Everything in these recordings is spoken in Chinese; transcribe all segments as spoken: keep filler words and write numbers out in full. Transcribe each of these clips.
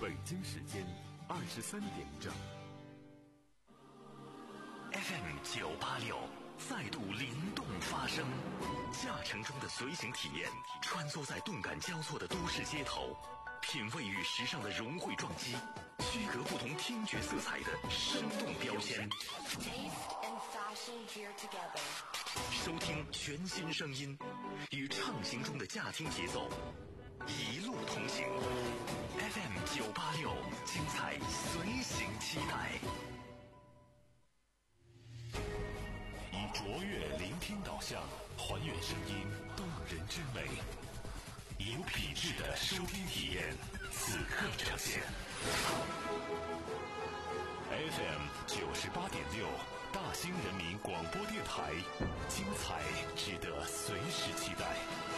北京时间二十三点整。 F M 九八六再度灵动发声，驾乘中的随行体验，穿梭在动感交错的都市街头，品味与时尚的融汇撞击，区隔不同听觉色彩的生动标签。收听全新声音，与畅行中的驾听节奏一路同行。F M 九八六，精彩随行期待。以卓越聆听导向，还原声音动人之美，以有品质的收听体验，此刻呈现。F M 九十八点六，大兴人民广播电台，精彩值得随时期待。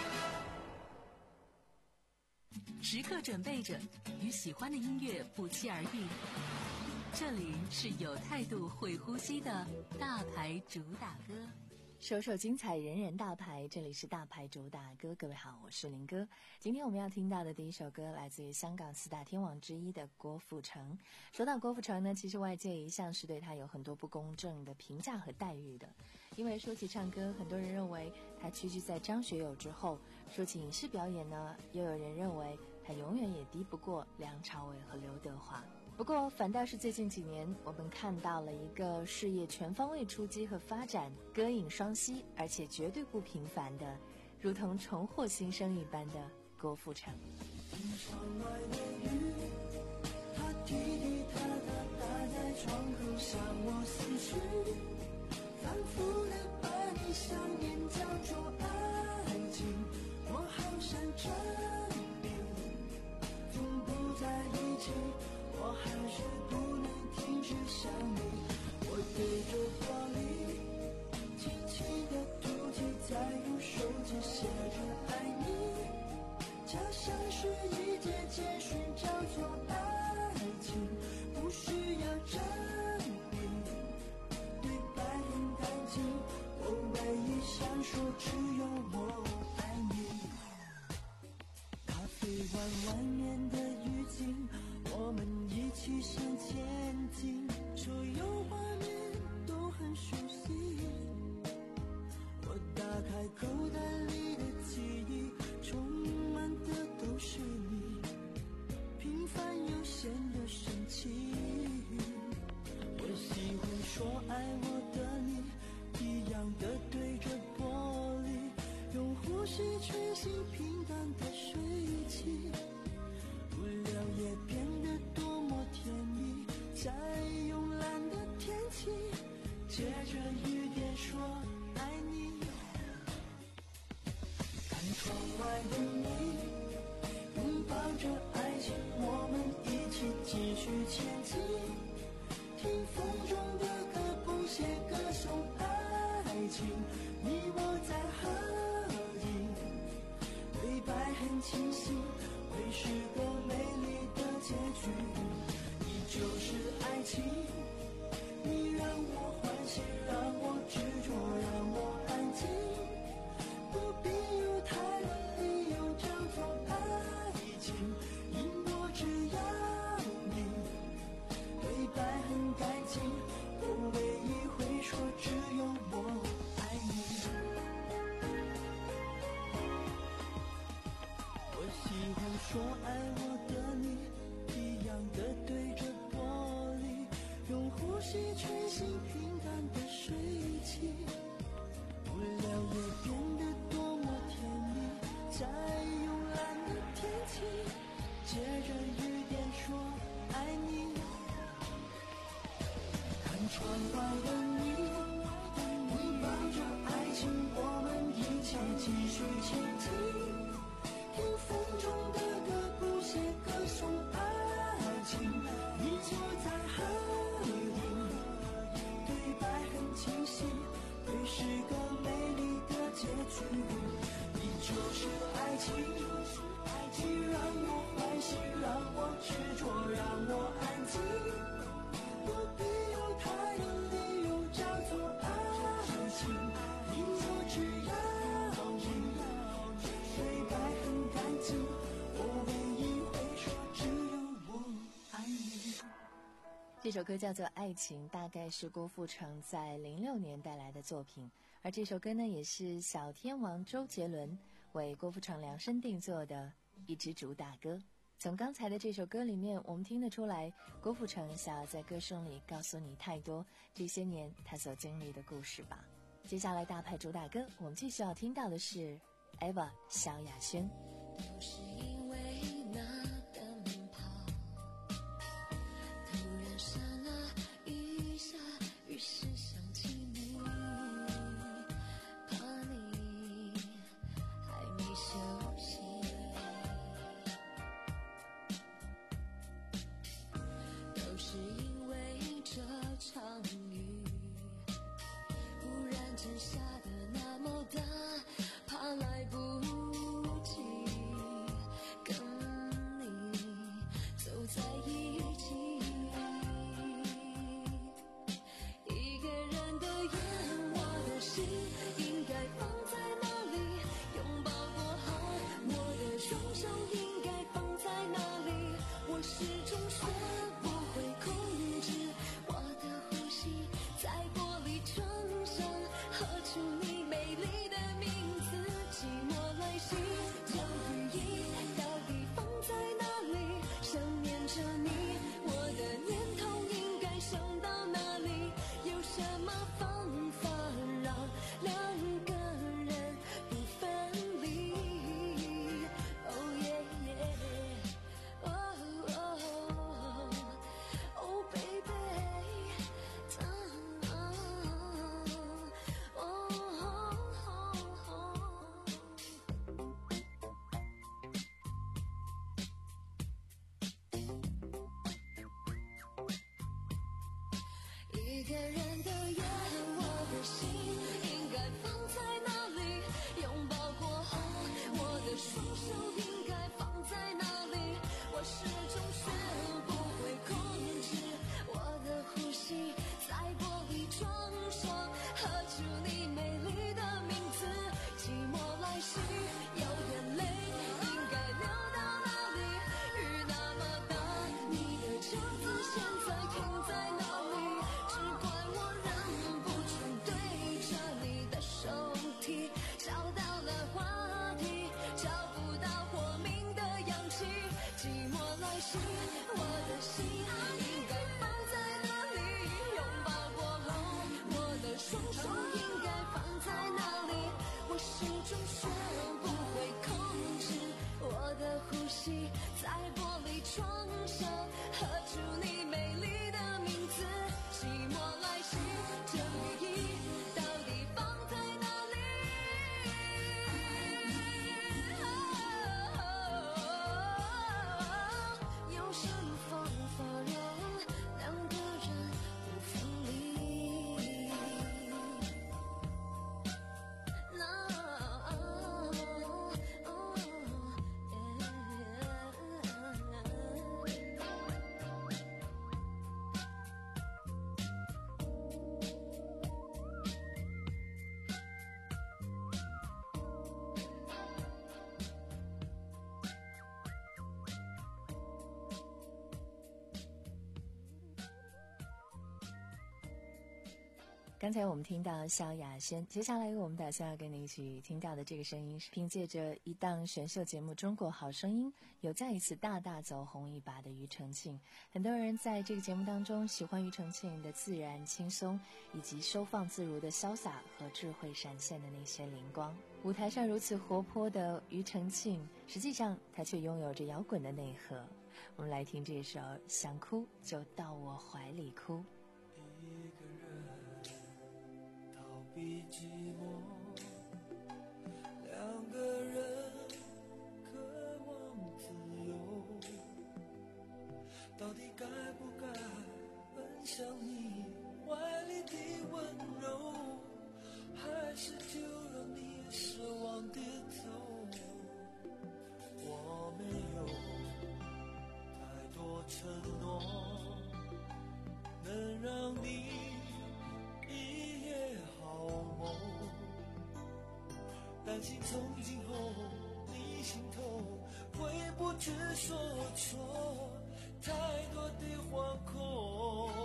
时刻准备着，与喜欢的音乐不期而遇。这里是有态度会呼吸的大牌主打歌， 首首精彩，人人大牌。这里是大牌主打歌，各位好，我是林哥。今天我们要听到的第一首歌来自于香港四大天王之一的郭富城。说到郭富城呢，其实外界一向是对他有很多不公正的评价和待遇的。因为说起唱歌，很多人认为他屈居在张学友之后；说起影视表演呢，又有人认为他永远也敌不过梁朝伟和刘德华。不过反倒是最近几年，我们看到了一个事业全方位出击和发展，歌影双栖，而且绝对不平凡的，如同重获新生一般的郭富城。 听窗外的雨，它滴滴答答打在窗口，向我思绪，反复的把你想念叫做爱情，我好想证明风不在一起，我还是不能停止想你。我对着玻璃轻轻地吐气，再用手指写着爱你，假像是一节节寻找做爱情，不需要证明，对白很干净，我唯一想说只有我爱你。咖啡馆外面的雨景，我们一起向前进，所有画面都很熟悉。我打开口袋里的记忆，充满的都是你，平凡又显得神奇。我喜欢说爱我的你，一样的对着玻璃，用呼吸吹醒平淡的水汽，无聊也变得多么甜蜜，在慵懒的天气，借着雨点说爱你。看窗外的你，拥抱着爱情，我们一起继续前进，听风中的歌谱写歌颂爱情，你我在合影，对白很清晰，会是个美丽的结局。你就是爱情，你让我欢喜，让我执着，让我安静，不必有太多理由叫做爱情，因我只要你，对白很干净，我唯一会说只有我爱你。我喜欢说爱我的你，一样的对着玻璃，用呼吸吹醒平淡的水汽，无聊也变得多么甜蜜，在慵懒的天气，借着雨点说爱你。看窗外的你，拥抱着爱情，我们一起继续前进，听风中的歌谱写歌颂爱情，你我在合影，对白很清晰，会是个美丽的结局。你就是爱情，你让我欢喜，让我执着，让我安静，不必有太多理由叫做爱情，你我只要你，对白很干净，我唯一会说只有这首歌叫做《爱情》，大概是郭富城在零六年带来的作品，而这首歌呢，也是小天王周杰伦为郭富城量身定做的一支主打歌。从刚才的这首歌里面，我们听得出来，郭富城想要在歌声里告诉你太多这些年他所经历的故事吧。接下来大牌主打歌，我们继续要听到的是 Eva 萧亚轩。 都是因为那灯泡突然闪了一下，于是想起你，怕你还没休息，都是因为这场雨忽然间下得那么大，怕来不及跟你走在一起，一个人的夜，我的心应该放在哪里？拥抱过后，我的双手应该放在哪里？我始终学不会控制我的呼吸，在玻璃窗上刻出你美丽的名字，寂寞来袭，这雨衣到底放在哪里？想念着你，我的念头应该想到哪里？有什么方法让两个人不分离？ Oh yeah yeah Oh oh Oh baby一个人的夜，我的心应该放在哪里？拥抱过后，我的双手应该放在哪里？我始终学不会控制我的呼吸，在玻璃窗上刻出你美丽的名字，寂寞来袭，有眼泪应该流到哪里？雨那么大，你的车子现在停在哪里？只怪我忍不住对着你的手提，找到了话题，找不到活命的氧气，寂寞来袭，我的心应该放在哪里？拥抱过后，我的双手应该放在哪里？我始终学不会控制我的呼吸，在玻璃窗上刻出你美丽的名字，寂寞来袭，这雨衣到底放在哪里？有什么方法让两个人不分离？ 刚才我们听到萧亚轩，接下来我们打算要跟你一起听到的这个声音是凭借着一档选秀节目《中国好声音》有再一次大大走红一把的庾澄庆。很多人在这个节目当中喜欢庾澄庆的自然轻松，以及收放自如的潇洒和智慧闪现的那些灵光。舞台上如此活泼的庾澄庆，实际上他却拥有着摇滚的内核。我们来听这首《想哭就到我怀里哭》。 一个人逃避寂寞，两个人渴望自由，到底该不该奔向你怀里的温柔，还是就让你失望跌头？我没有太多承诺能让你一夜好梦，担心从今后你心头会不知所措，太多的惶恐。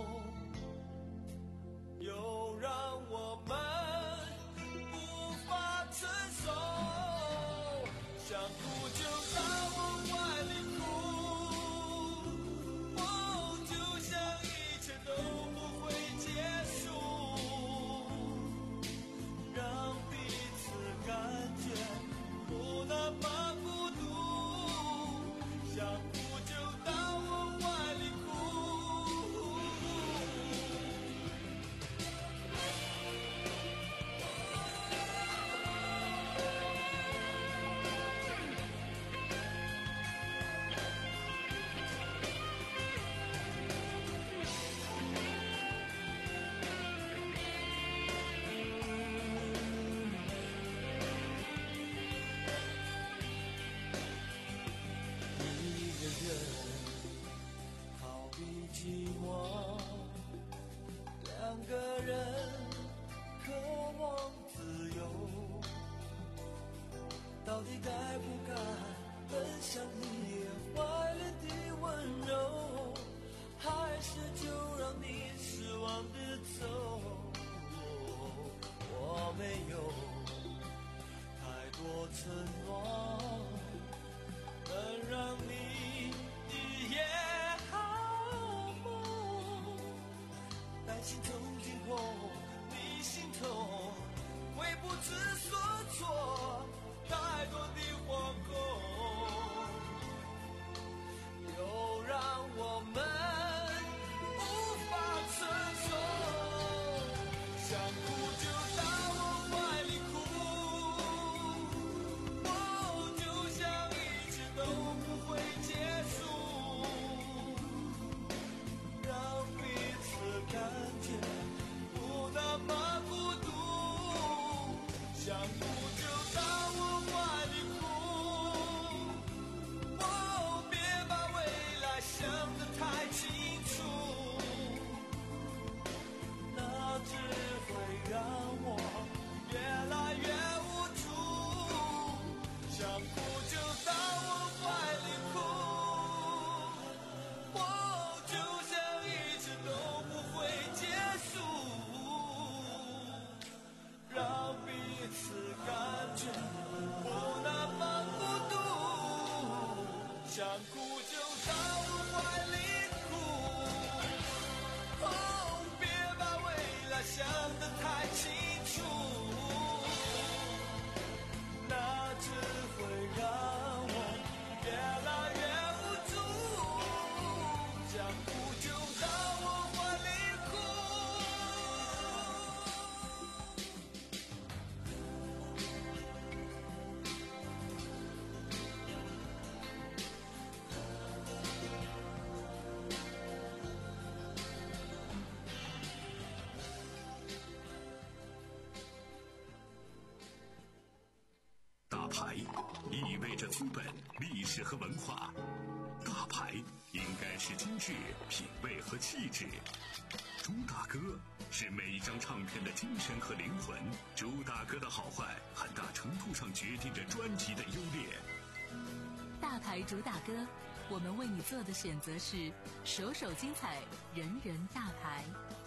资本、历史和文化。大牌应该是精致、品味和气质。朱大哥是每一张唱片的精神和灵魂。朱大哥的好坏，很大程度上决定着专辑的优劣。 大牌主打歌，我们为你做的选择是首首精彩，人人大牌。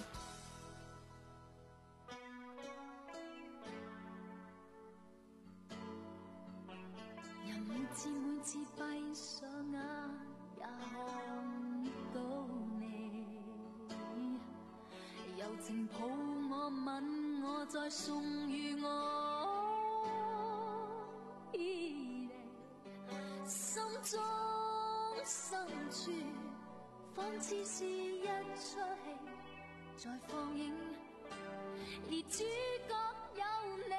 人每次每次閉上眼也看到你，柔情抱我吻我再送予我依離，心中深處仿似是一出戲在放映，而主角有你。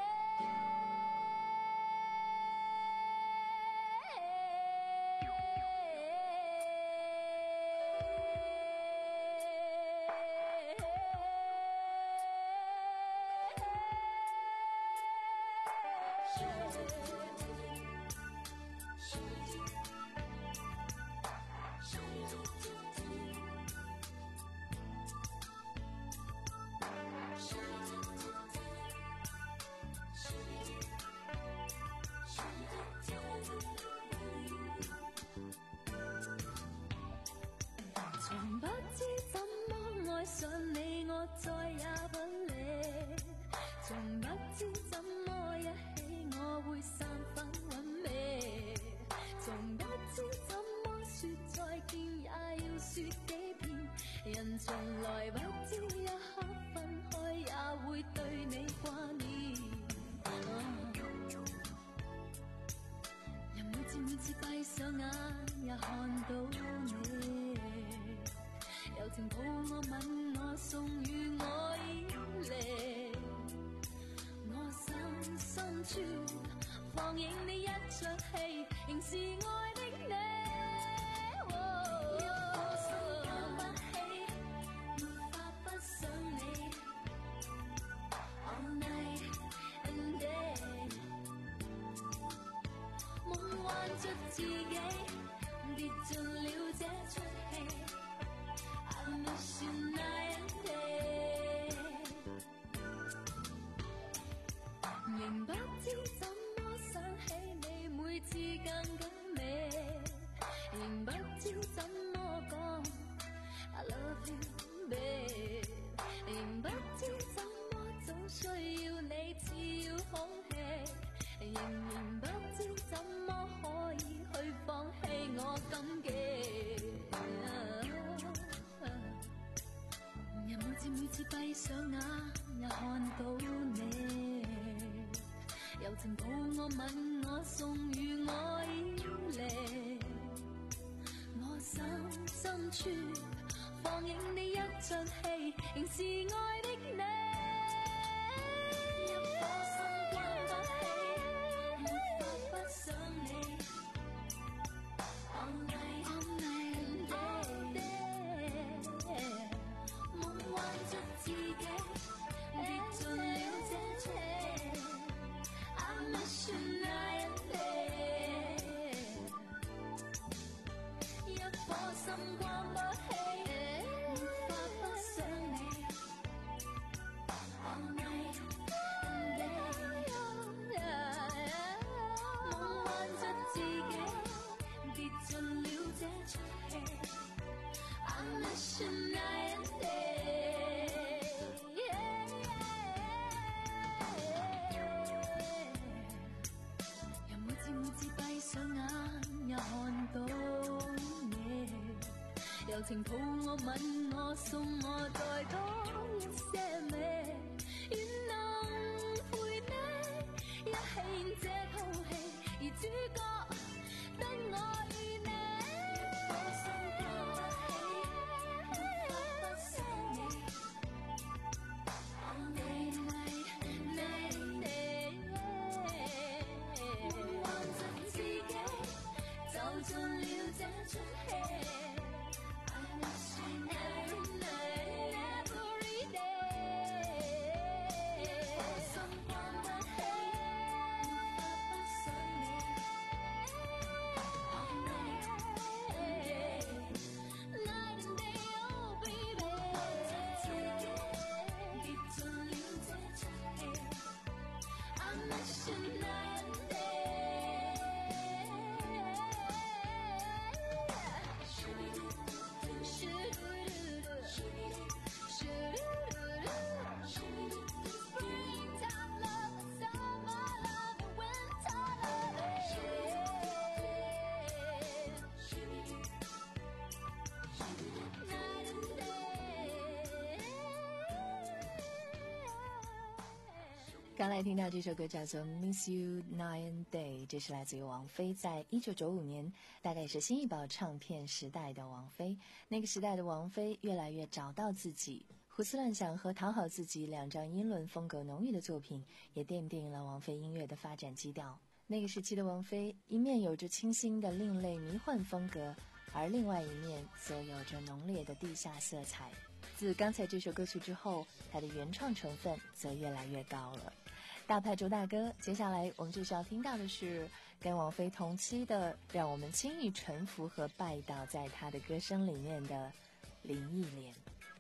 從不知怎麼愛上你，我再也不理。從不知怎麼一起，我會散發韻味。從不知怎麼說再見，也要說幾遍。人從來不知一刻分開，也會對你掛念。人每次每次閉上眼，也看到你。柔情抱我吻我送予我依離，我心深處放映你一出戲，仍是愛的你。一顆心放不起，沒法不想你 All night and day， 夢幻着自己跌進了這出戲。I miss you night and day， 仍不知怎麼想起你，每次更加美，仍不知怎麼講 I love you babe， 仍不知怎麼總需要你似要空氣，仍然不知怎麼可以去放棄我感激。每次每次閉上眼，也看到你，柔情抱我吻我送予我依離，我心深處放映你一出戲，仍是愛的你。一顆心關不起，沒法不想你 All night all night and day，夢幻着自己跌進了這出戲 I miss you night and day， 一顆心關不起，沒法不想你 All night and day， 夢幻着自己跌進了這出戲 I miss you night and day， 人每次每次閉上眼，也看到你，柔情抱我吻我送我再多一些美，願能陪你一起演這套戲，而主角得我與你。進了這出戲 I miss you night and night every day， 刚来听到这首歌叫做 Miss You Night and Day， 这是来自于王菲，在一九九五年，大概是新艺宝唱片时代的王菲。那个时代的王菲越来越找到自己，胡思乱想和讨好自己两张英伦风格浓郁的作品，也奠定了王菲音乐的发展基调。那个时期的王菲，一面有着清新的另类迷幻风格，而另外一面则有着浓烈的地下色彩。自刚才这首歌曲之后，她的原创成分则越来越高了。大牌主打歌，接下来我们就是要听到的是跟王菲同期的，让我们轻易臣服和拜倒在她的歌声里面的林忆莲。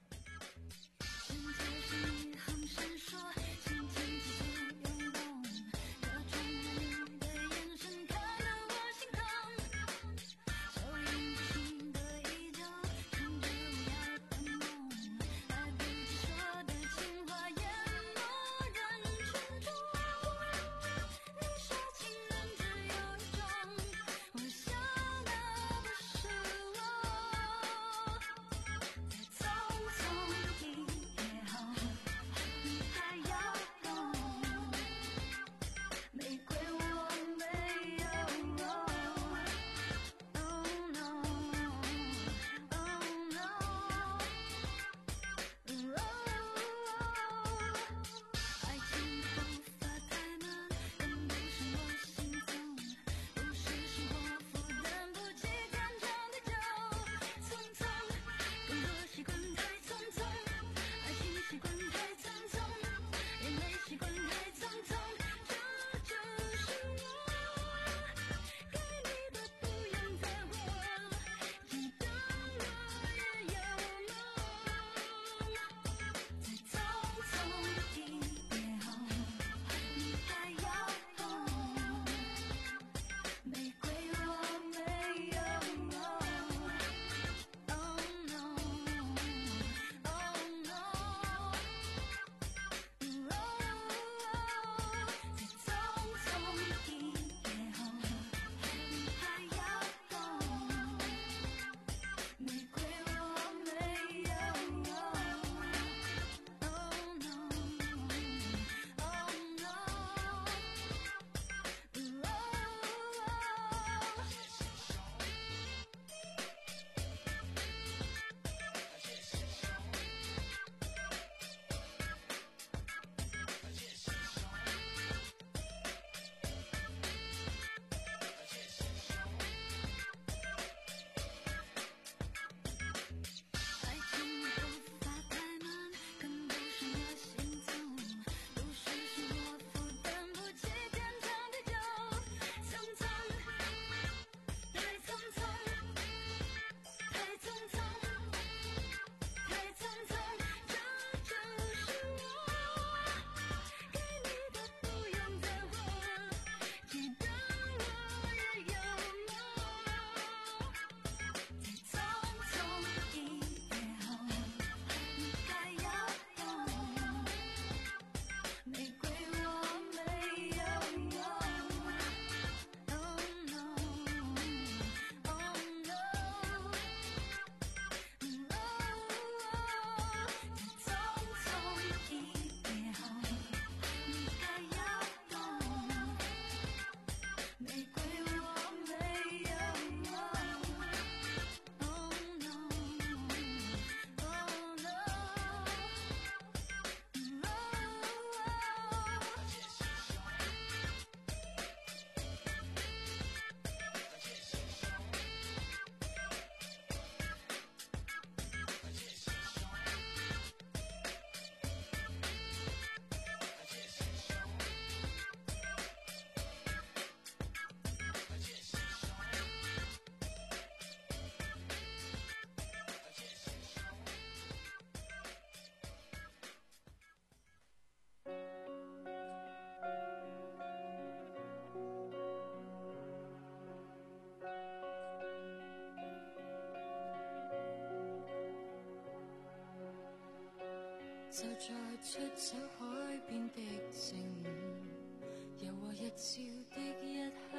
就在出走海邊的正午，柔和日照的一刻，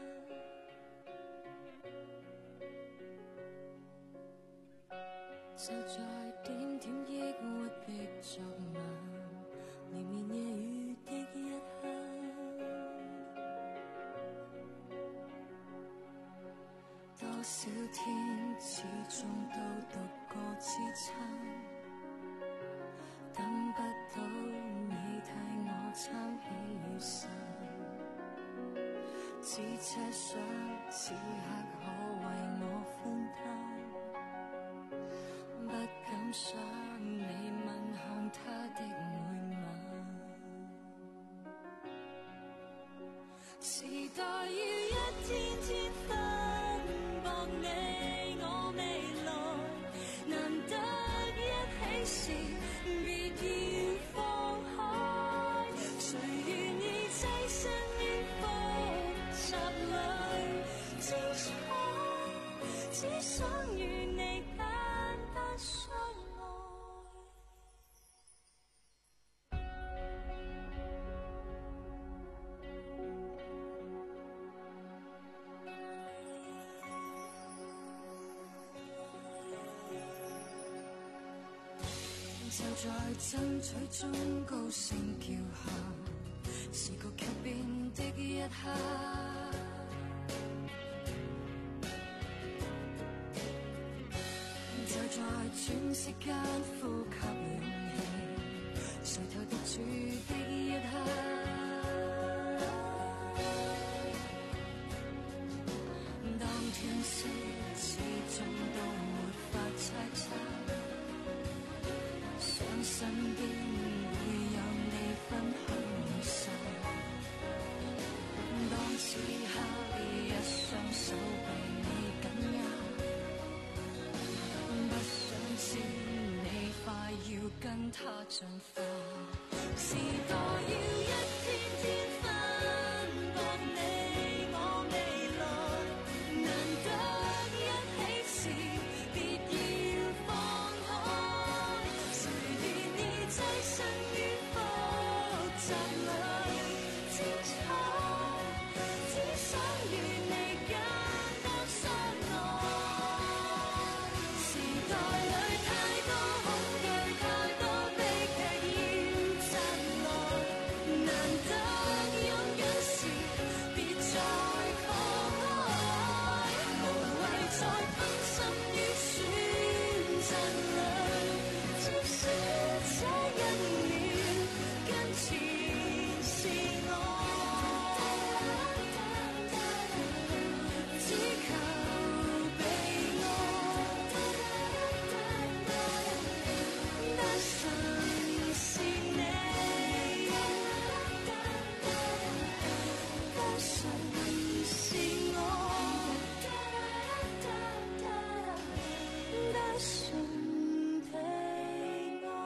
就在點點抑鬱的昨晚，連綿夜雨的一少天始終都獨個支撐，等不到你替我撐起雨傘，只奢想此刻可為我分擔，不敢想你問向他的每晚，時代要一天天分薄你我未來，難得一起時別要放開，誰願意棲身於複雜裏，精彩只想與你單單相愛。就在爭取中高聲叫喊，時局劇變的一刻，就在喘息間呼吸勇氣，垂頭獨處的一刻，當天色始終都沒法猜測，想身邊會有你分享每世，當此刻一雙手被你緊握，不想知你快要跟他進化，時代要一天天分薄你我未來，難得一起時別要放開，誰願意棲身於複雜裏，精彩只想與你簡單相愛，時代裏太多恐懼，太多悲劇要襲來，難得擁緊時別再放開，無謂再分心於選擇裏，即使這一秒跟前是愛，只求被愛，單純是你，單純是我，單純被愛。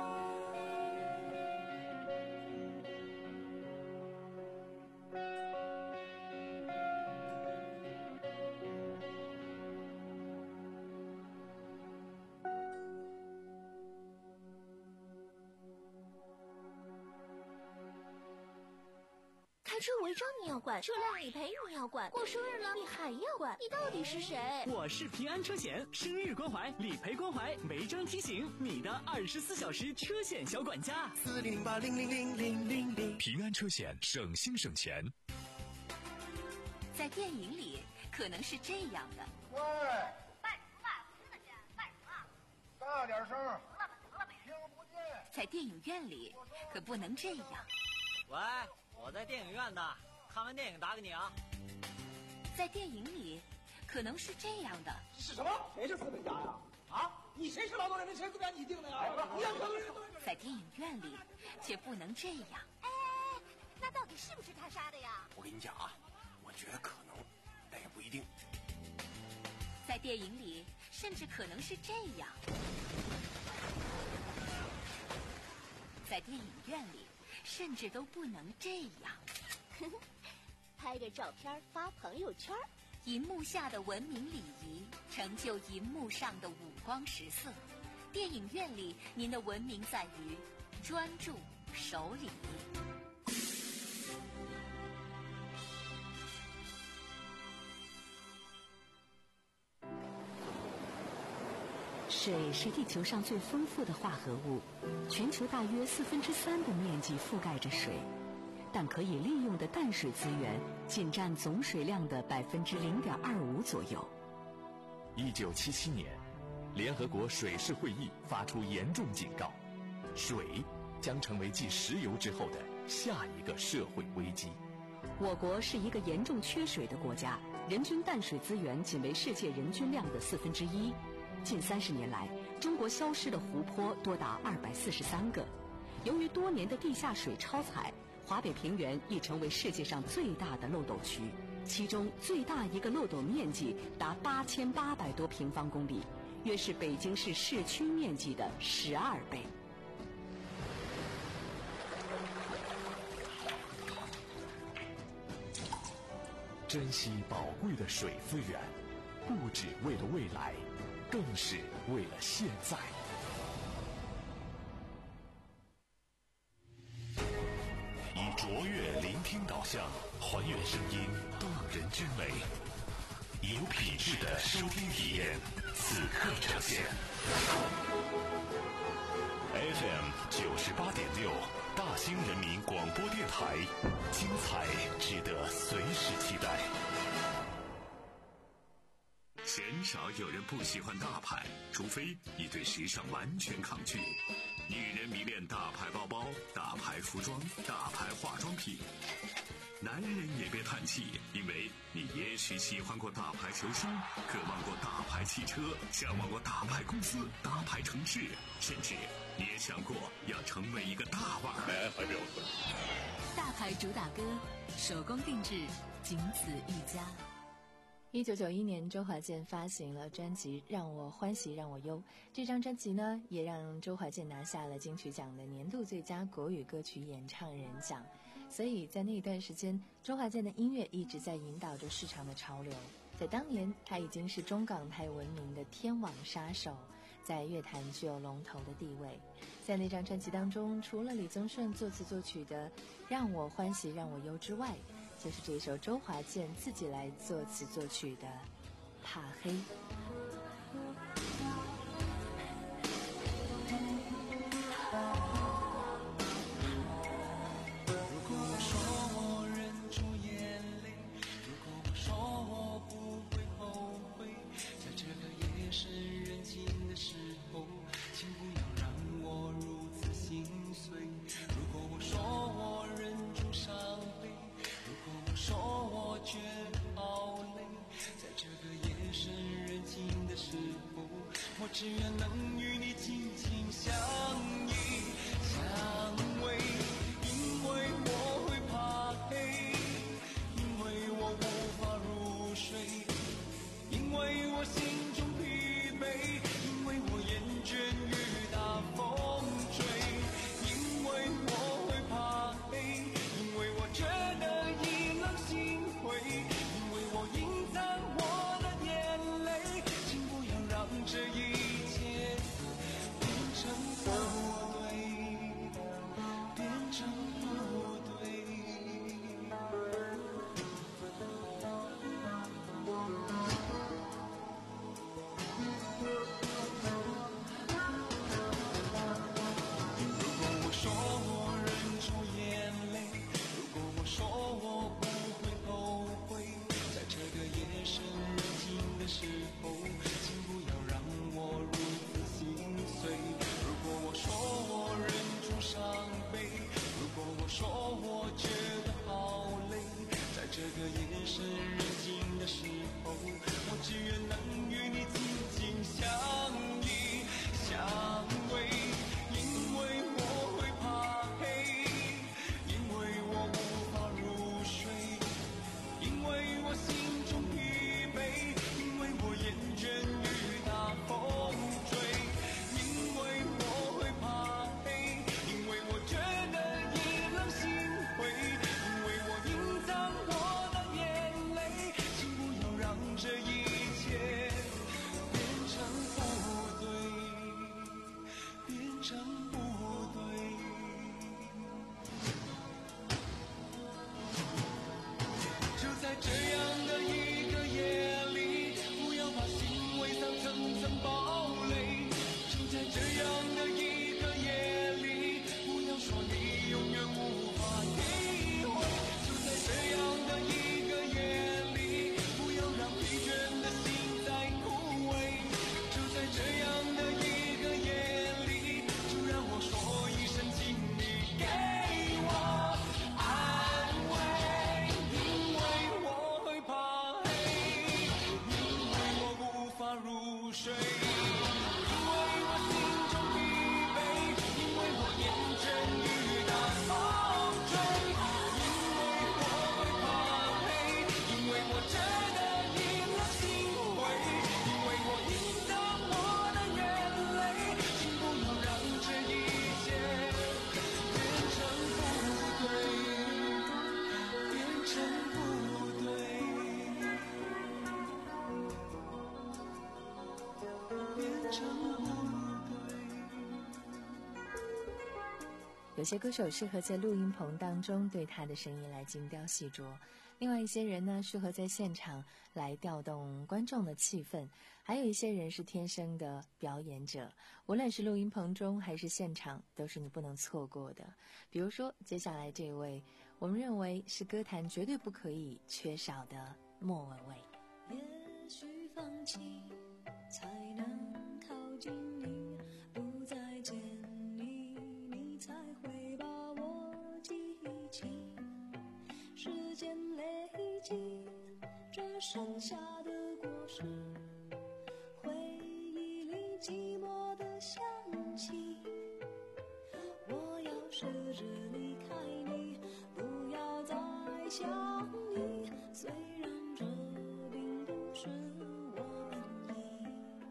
开车违章你要管，车辆理赔你要管，过生日了你还要管，你到底是谁？ 我是平安车险，生日关怀、理赔关怀、违章提醒，你的二十四小时车险小管家。 四零零八零零零零零零。 平安车险，省心省钱。 在电影里可能是这样的， 喂， 办什么办？我听得见，办什么？ 大点声， 得了吧，得了呗。 听不见。 在电影院里可不能这样， 喂，我在电影院呢，看完电影打给你啊。 在电影里可能是这样的， 是什么？谁是资本家呀？啊，你谁是劳动人民？谁资本家？你定的呀？你要劳动人民。 在电影院里却不能这样。 哎，那到底是不是他杀的呀？ 我跟你讲啊，我觉得可能，但也不一定。 在电影里甚至可能是这样，在电影院里甚至都不能这样。 拍个照片发朋友圈， 银幕下的文明礼仪成就银幕上的五光十色。电影院里您的文明在于专注守礼。水是地球上最丰富的化合物，全球大约四分之三的面积覆盖着水，但可以利用的淡水资源仅占总水量的百分之零点二五左右。 一九七七年，联合国水事会议发出严重警告，水将成为继石油之后的下一个社会危机。 我国是一个严重缺水的国家，人均淡水资源仅为世界人均量的四分之一。近三十年来，中国消失的湖泊多达二百四十三个。由于多年的地下水超采，华北平原已成为世界上最大的漏斗区，其中最大一个漏斗面积达八千八百多平方公里，约是北京市市区面积的十二倍。 珍惜宝贵的水资源，不只为了未来，更是为了现在。 以卓越聆听导向，还原声音动人之美，有品质的收听体验，此刻呈现。F M 九十八点六，大兴人民广播电台，精彩值得随时期待。 鲜少有人不喜欢大牌，除非你对时尚完全抗拒。女人迷恋大牌包包、大牌服装、大牌化妆品。男人也别叹气，因为你也许喜欢过大牌球星，渴望过大牌汽车，向往过大牌公司、大牌城市，甚至你也想过要成为一个大腕儿。哎，还没有。 大牌主打歌，手工定制，仅此一家。 一九九一年，周华健发行了专辑《让我欢喜让我忧》。这张专辑呢，也让周华健拿下了金曲奖的年度最佳国语歌曲演唱人奖。所以在那一段时间，周华健的音乐一直在引导着市场的潮流。在当年，他已经是中港台闻名的天王杀手，在乐坛具有龙头的地位。在那张专辑当中，除了李宗盛作词作曲的《让我欢喜让我忧》之外，就是这首周华健自己来作词作曲的《怕黑》。 如果我说我忍住眼泪，如果我说我不会后悔，在这个夜深人静的时候，请不要让我如此心碎。如果我说我忍住伤悲，如果我说我觉得好累，在这个夜深人静的时候，我只愿能与你紧紧相依相偎，因为我会怕黑，因为我无法入睡，因为我心中疲惫，因为我厌倦雨打风吹，因为我会怕黑，因为我觉得意冷心灰，因为我隐藏我的眼泪，请不要让这一切变成不对，变成不对。 有些歌手适合在录音棚当中对他的声音来精雕细琢，另外一些人呢适合在现场来调动观众的气氛，还有一些人是天生的表演者，无论是录音棚中还是现场，都是你不能错过的。比如说接下来这位，我们认为是歌坛绝对不可以缺少的莫文蔚。 也许放弃才能靠近你，不再见你，你才会把我记起。时间累积这剩下的果实，回忆里寂寞的香气。我要试着离开你，不要再想你，虽然这并不是我本意。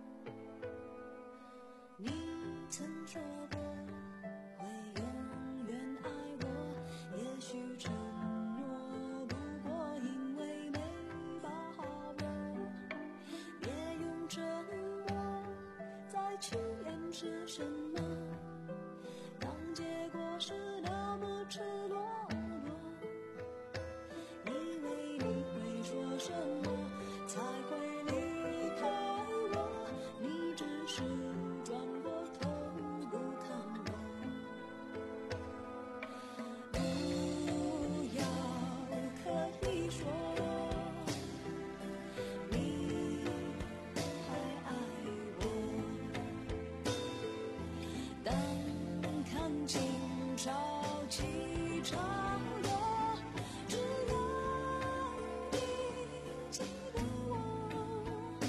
你曾说过会永远爱我，也许承诺不过因为没把握，别用沉默再去掩饰什么，当结果是那么赤裸裸，以为你会说什么才会离开我，你只是转过头不看我。不要刻意说你还爱我，当看清潮起潮落，只要你记得我。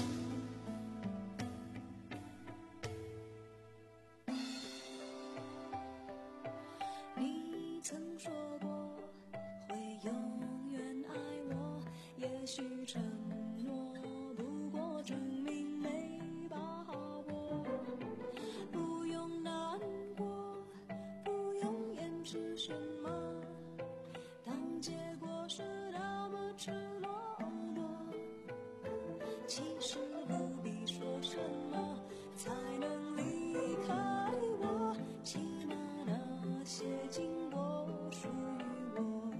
你曾说过会永远爱我，也许承诺不过证明没把握，不用难过，不用掩饰什么，当结果是那么赤裸裸，其实不必说什么才能离开我，起码那些经过属于我。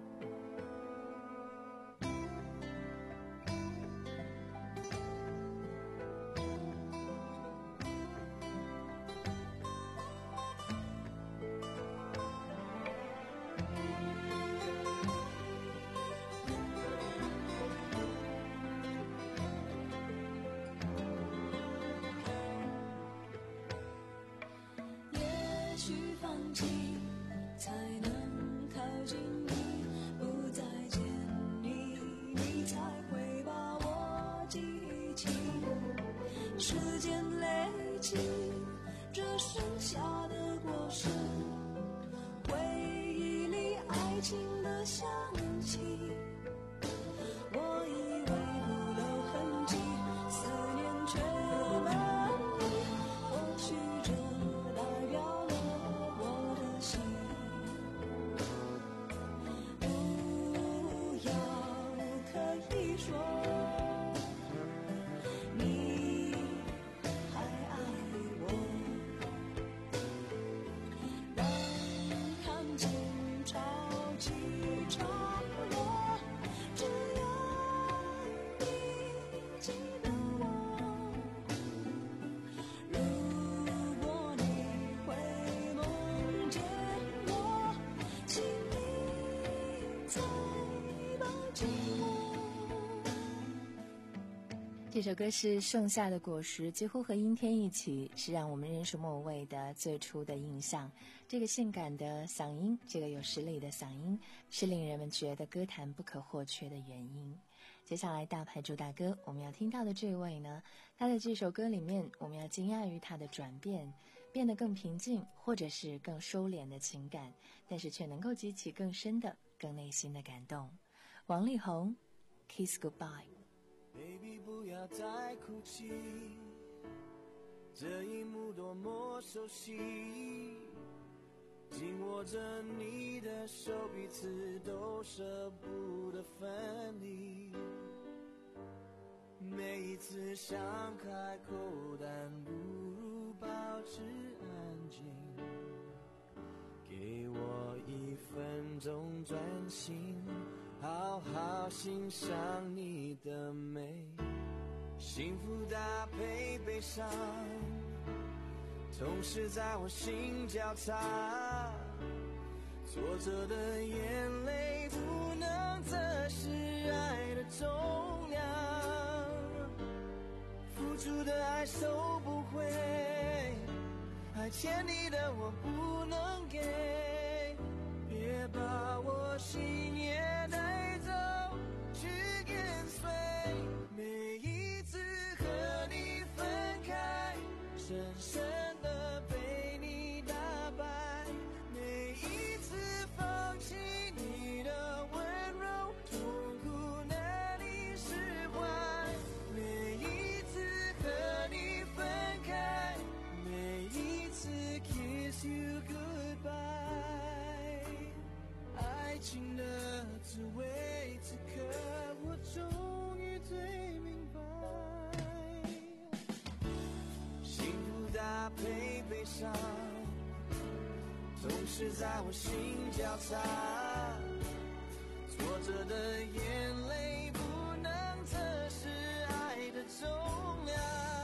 也许放弃才能靠近你，不再见你，你才会把我记起。时间累积这剩下的果实，回忆里爱情的香气。我以为不留痕迹，思念却满溢，或许这代表了我的心。不要刻意说你还爱我，当看见潮起潮落，只要你记得我。如果你会梦见我，请你再抱紧我。 这首歌是《盛夏的果实》，几乎和阴天一起，是让我们认识莫文蔚的最初的印象。这个性感的嗓音，这个有实力的嗓音，是令人们觉得歌坛不可或缺的原因。接下来大牌主打歌，我们要听到的这位呢，他在这首歌里面，我们要惊讶于他的转变，变得更平静，或者是更收敛的情感，但是却能够激起更深的、更内心的感动。王力宏 Kiss Goodbye。Baby 不要再哭泣，这一幕多么熟悉，紧握着你的手，彼此都舍不得分离。每一次想开口，但不如保持安静，给心，好好欣赏你的美，幸福搭配悲伤，同时在我心交叉，挫折的眼泪不能测试爱的重量，付出的爱收不回，还欠你的我不能给，别把我心也带走，去跟随。每一次和你分开，深深的被你打败，每一次放弃你的温柔，痛苦难以释怀。每一次和你分开，每一次 kiss you goodbye， 爱情的滋味，此刻我终于最明白，幸福搭配悲伤，同时在我心交叉，挫折的眼泪不能测试爱的重量，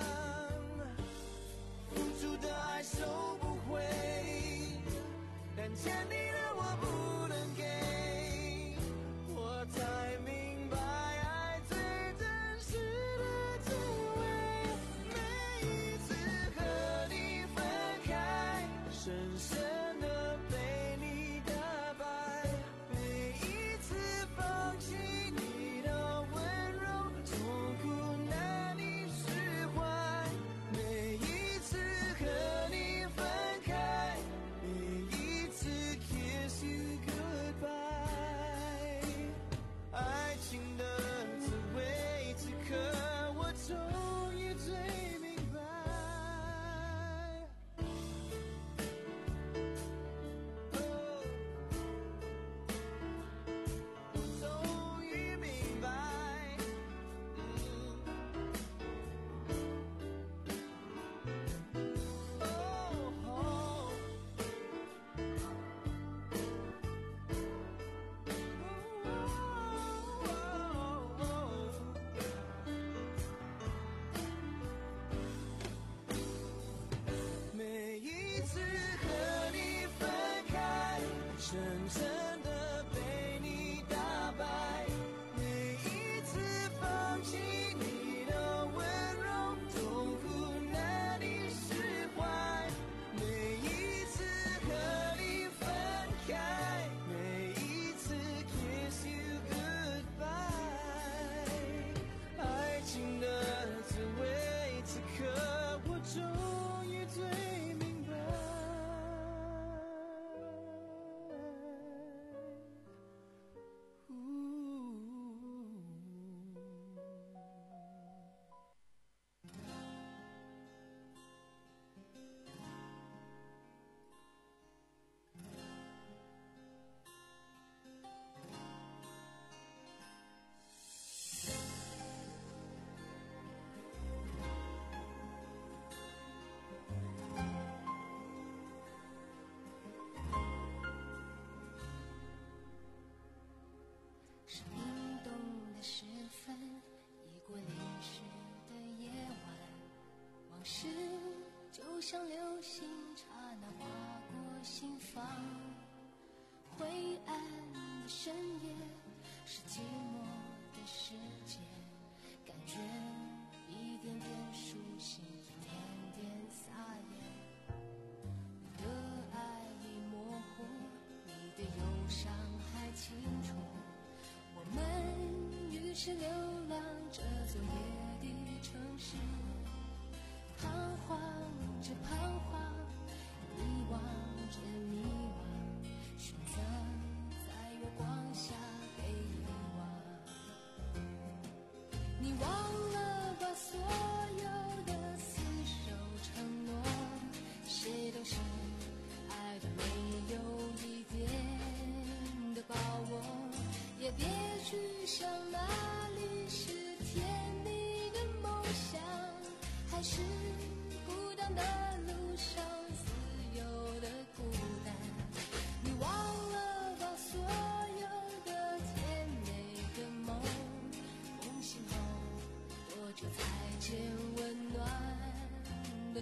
付出的爱收不回，但欠你的我不能给，我才明白爱最真实的滋味。每一次和你分开，深深的被你打败，每一次放弃你的温柔，痛苦难以释怀。每一次和你分开，每一次 kiss you goodbye， 爱情的滋味，此刻我终于最明白。终于明白，每一次和你分开，深深的被你打败，每一次放弃你的温柔，痛苦难以释怀。每一次和你分开，每一次 kiss you goodbye， 爱情的滋味，此刻我终于最明白。 是冰冻的时分，已过淋湿的夜晚，往事就像流星刹那划过心房。灰暗的深夜，是寂寞的世界，感觉一点点熟悉，一点点撒野。你的爱已模糊，你的忧伤还清楚，我们于是流浪这座夜的城市，彷徨着彷徨，迷惘着迷惘，选择在月光下被遗忘。你忘了把所有的厮守承诺，谁都是爱的没有一点的把握，也别去想哪里是甜蜜的梦想。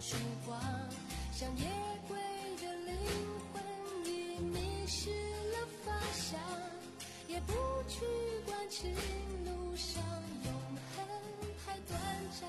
曙光，像夜归的灵魂已迷失了方向，也不去管情路上永恒还短暂。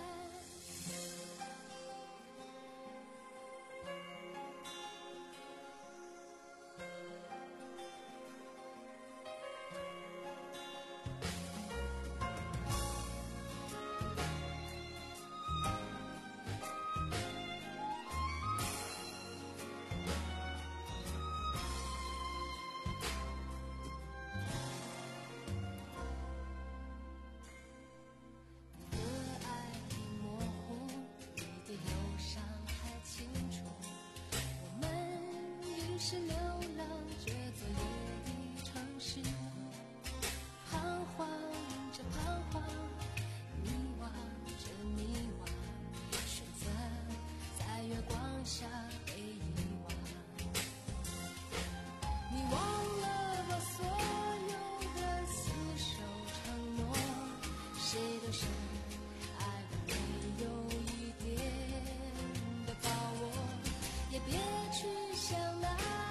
是流浪这座夜的城市，彷徨着彷徨，迷惘着迷惘，选择在月光下被遗忘。你忘了把所有的厮守承诺，谁都是爱的没有一点的把握，也别去想那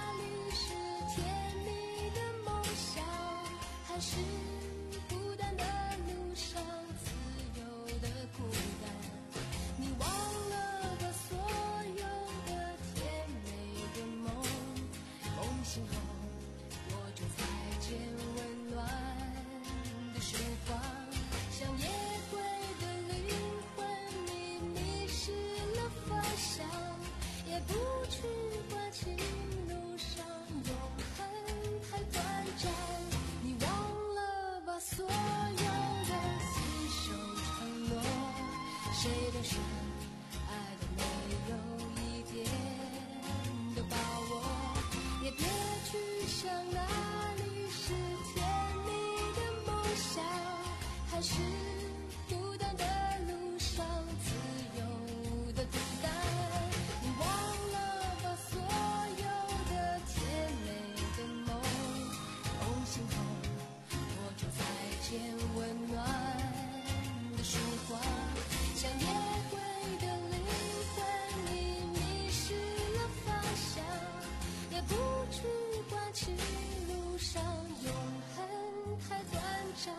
还是孤单的路上自由的孤单，你忘了把所有的甜美的梦，梦醒后我就再见温暖的曙光，像夜归的灵魂你迷失了方向，也不去管情路上永恒太短暂，你忘把所有的厮守承诺，谁都是爱的没有一点的把握，也别去想哪里是甜蜜的梦想，还是孤单的路上自由的孤单，你忘了把所有的甜美的梦，梦醒后再见温暖的曙光，像夜归的灵魂你迷失了方向，也不去管情路上永恒太短暂，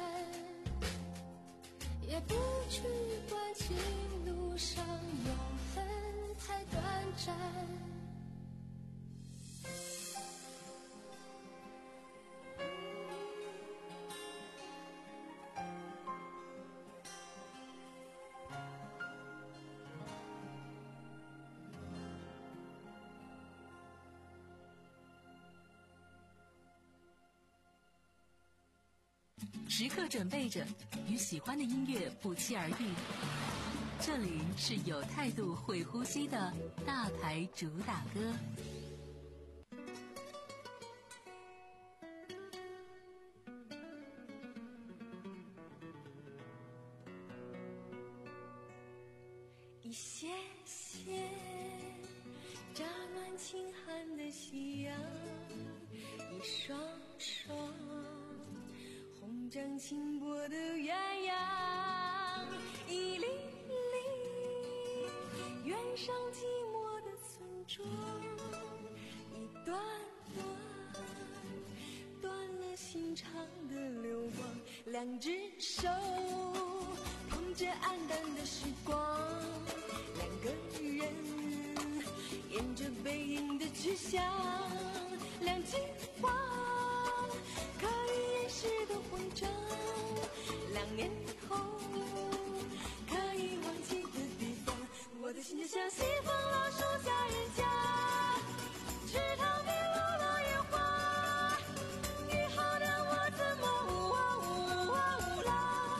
也不去管情路上永恒太短暂。 时刻准备着，与喜欢的音乐不期而遇。这里是有态度、会呼吸的大牌主打歌。 一些些乍暖轻寒的夕阳，一双双红掌轻薄的鸳鸯，一粒粒远上寂寞的村庄，一段段断了心肠的流光，两只手捧着黯淡的时光，两个人沿着背影的去向，两句话可以掩饰的慌张，两年后可以忘记的地方，我的心就像西风老树下人家，池塘边落了野花，雨后的我怎么呜啊呜啊呜啦。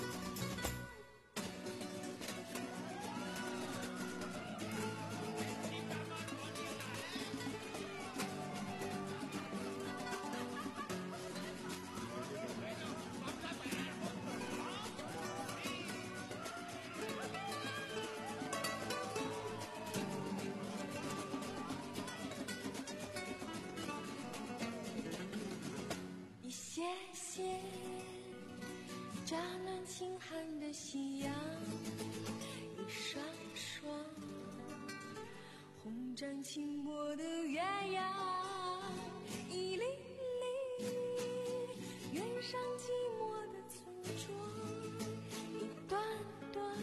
谢谢乍暖轻寒的夕阳，一双双轻薄的鸳鸯，一粒粒远上寂寞的村庄，一段段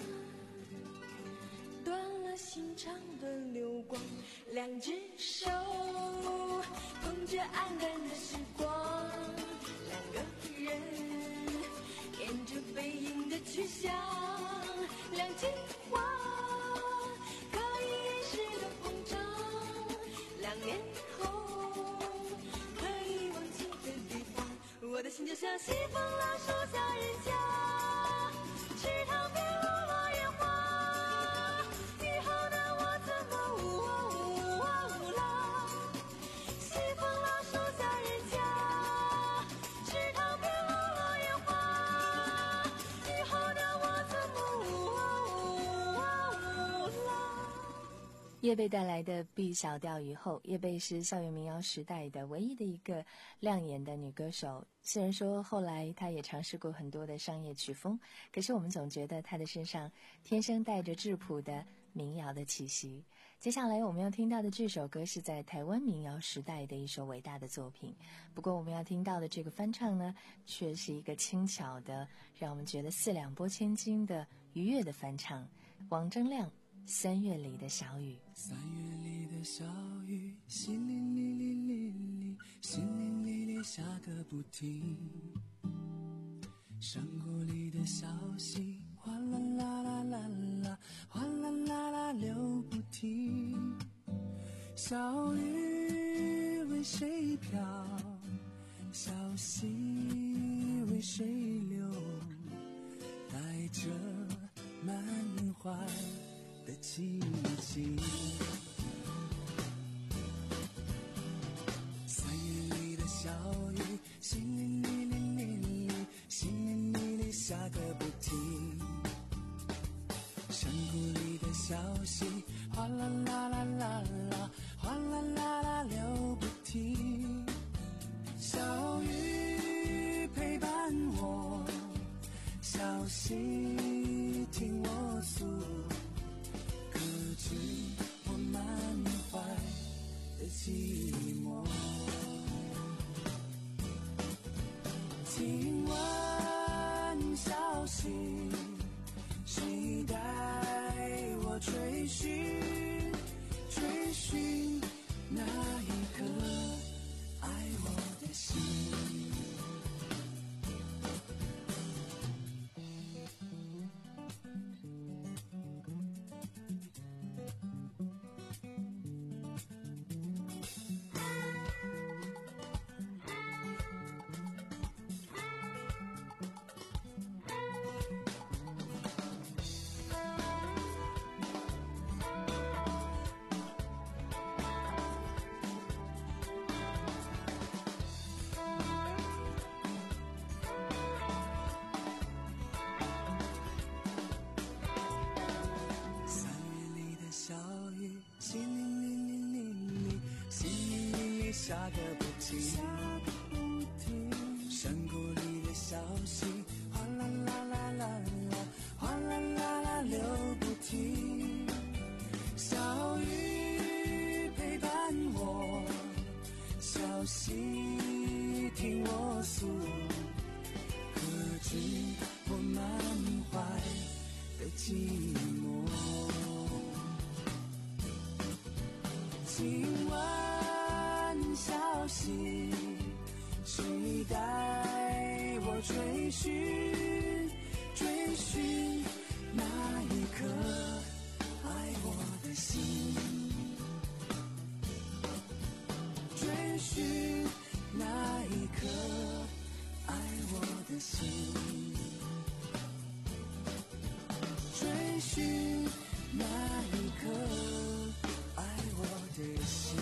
断了心肠的流光，两只手捧着黯淡的时光，两个人沿着背影的去向，两句话可以掩饰的膨胀，两年后可以忘记的地方，我的心就像西风老树下人家，池塘边落落叶花，雨后的我怎么呜呜呜啦，西风老树下人家，池塘边落落叶花，雨后的我怎么呜呜呜啦。 叶蓓带来的《B 小调雨后》，叶蓓是校园民谣时代的唯一的一个亮眼的女歌手。虽然说后来她也尝试过很多的商业曲风，可是我们总觉得她的身上天生带着质朴的民谣的气息。接下来我们要听到的这首歌是在台湾民谣时代的一首伟大的作品，不过我们要听到的这个翻唱呢，却是一个轻巧的，让我们觉得四两拨千斤的愉悦的翻唱。王铮亮三月里的小雨， 三月里的小雨，淅沥沥沥沥沥，淅沥沥沥下个不停。山谷里的小溪，哗啦啦啦啦啦，哗啦啦啦流不停。小雨为谁飘？小溪为谁流？带着满怀的情景，三月里的小雨，淅沥沥沥沥沥，淅沥沥沥下个不停。山谷里的小溪，哗啦啦啦啦啦，哗啦啦啦流不停。小雨陪伴我，小溪听我诉，可知我满怀的寂寞。听闻消息，谁带我追寻追寻那一颗爱我的心。下个不停，山谷里的小溪，哗啦啦啦啦啦，哗啦啦啦流不停。小雨陪伴我，小溪听我诉，可知我满怀的寂寞。今晚消息，谁带我追寻追寻那一颗爱我的心，追寻那一颗爱我的心，追寻那一颗爱我的心。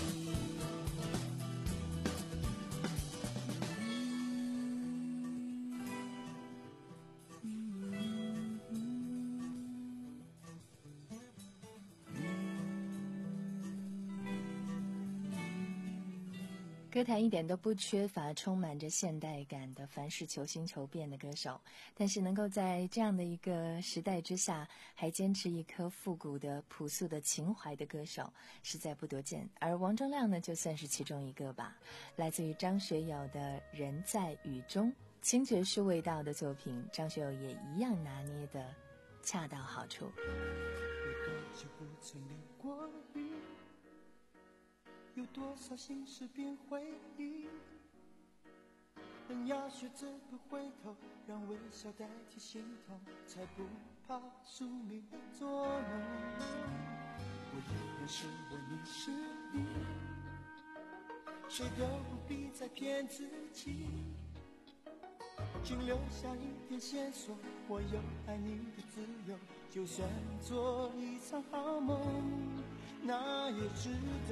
歌坛一点都不缺乏充满着现代感的凡事求新求变的歌手，但是能够在这样的一个时代之下还坚持一颗复古的朴素的情怀的歌手实在不多见，而王铮亮呢就算是其中一个吧。来自于张学友的人在雨中，轻爵士味道的作品，张学友也一样拿捏的恰到好处。 有多久不曾流过雨，有多少心事变回忆，人要学着不回头，让微笑代替心痛，才不怕宿命捉弄。我依然是我，你是你，谁都不必再骗自己，请留下一点线索，我有爱你的自由，就算做一场好梦，那也值得。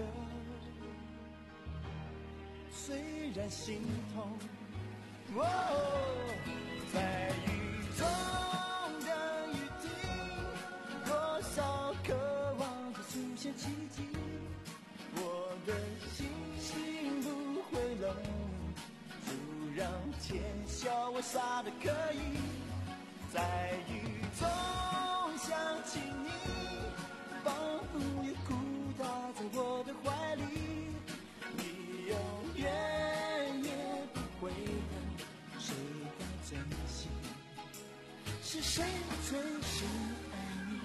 虽然心痛，哦，在雨中等雨停，多少渴望着出现奇迹，我的心心不会冷，就让天笑我傻的可以，在雨中想起你，仿佛也哭倒在我的怀里，你永远也不会懂，谁该珍惜，是谁最深爱你。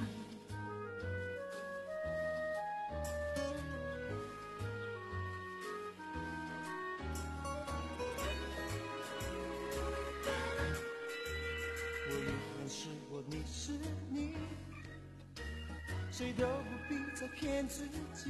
我永远是我，你是你，谁都不必再骗自己，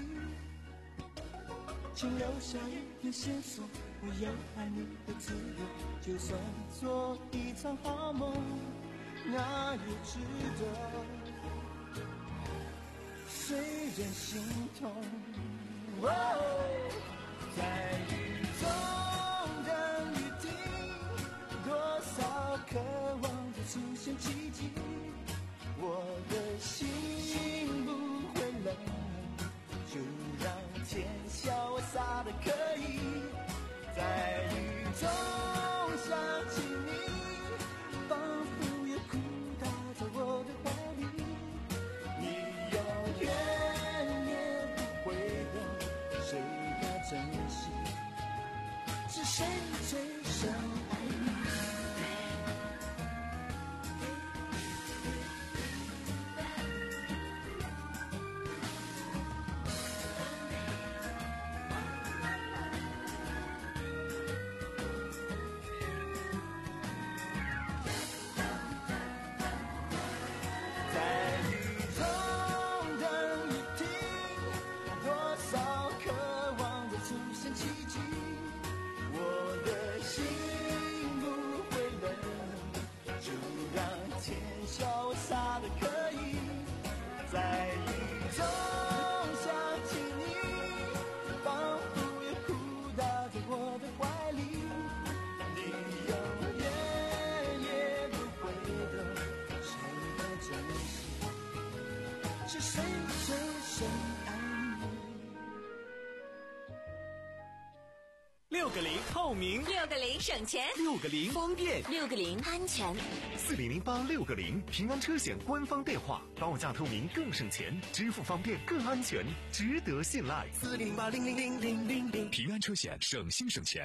请留下一点线索，我有爱你的自由，就算做一场好梦，那也值得。虽然心痛，哦，在雨中等雨停，多少渴望着出现奇迹，我的心不会冷，就让天笑我傻的可以，在雨中想起你，仿佛也哭倒在我的怀里，你永远也不会懂，谁该珍惜，是谁最深爱你。 六个零透明， 六个零省钱， 六个零方便， 六个零安全。 四零零八六个零平安车险官方电话，报价透明更省钱，支付方便更安全，值得信赖。 四零零八零零零零零零， 平安车险省心省钱。